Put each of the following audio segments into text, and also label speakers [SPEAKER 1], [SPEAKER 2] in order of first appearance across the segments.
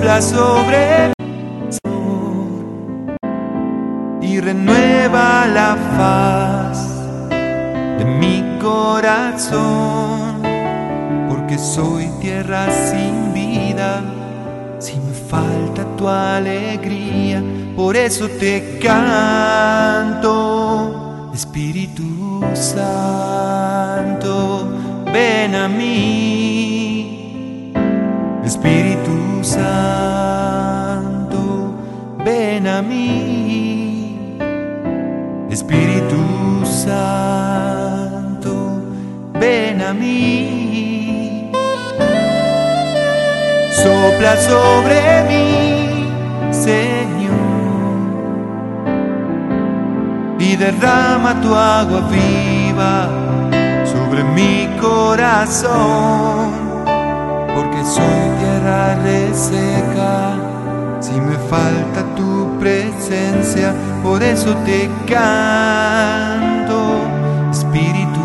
[SPEAKER 1] Sopla sobre mí y renueva la faz de mi corazón, porque soy tierra sin vida, si me falta tu alegría, por eso te canto. Espíritu Santo, ven a mí. Espíritu Santo, ven a mí. Espíritu Santo, ven a mí. Sopla sobre mí, Señor, y derrama tu agua viva sobre mi corazón, porque soy tierra reseca, si me falta tu presencia, por eso te canto. Espíritu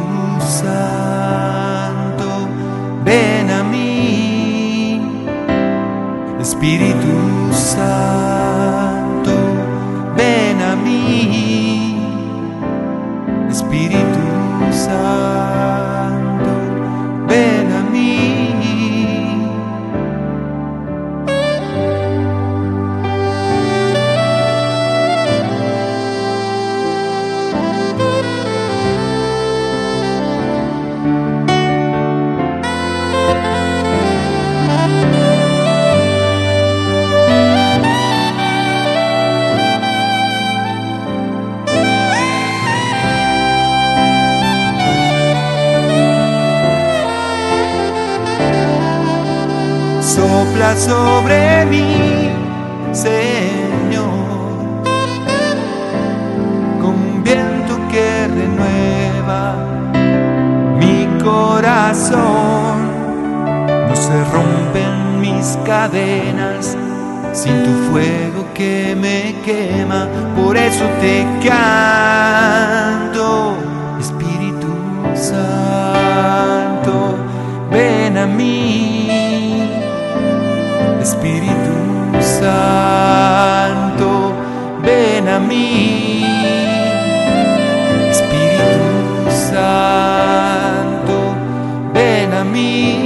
[SPEAKER 1] Santo, ven a mí. Espíritu Santo, ven a mí. Espíritu Santo, ven a mí. Sopla sobre mí, Señor, con un viento que renueva mi corazón. No se rompen mis cadenas sin tu fuego que me quema, por eso te canto. Espíritu Santo, ven a mí. Espíritu Santo, ven a mí. Espíritu Santo, ven a mí.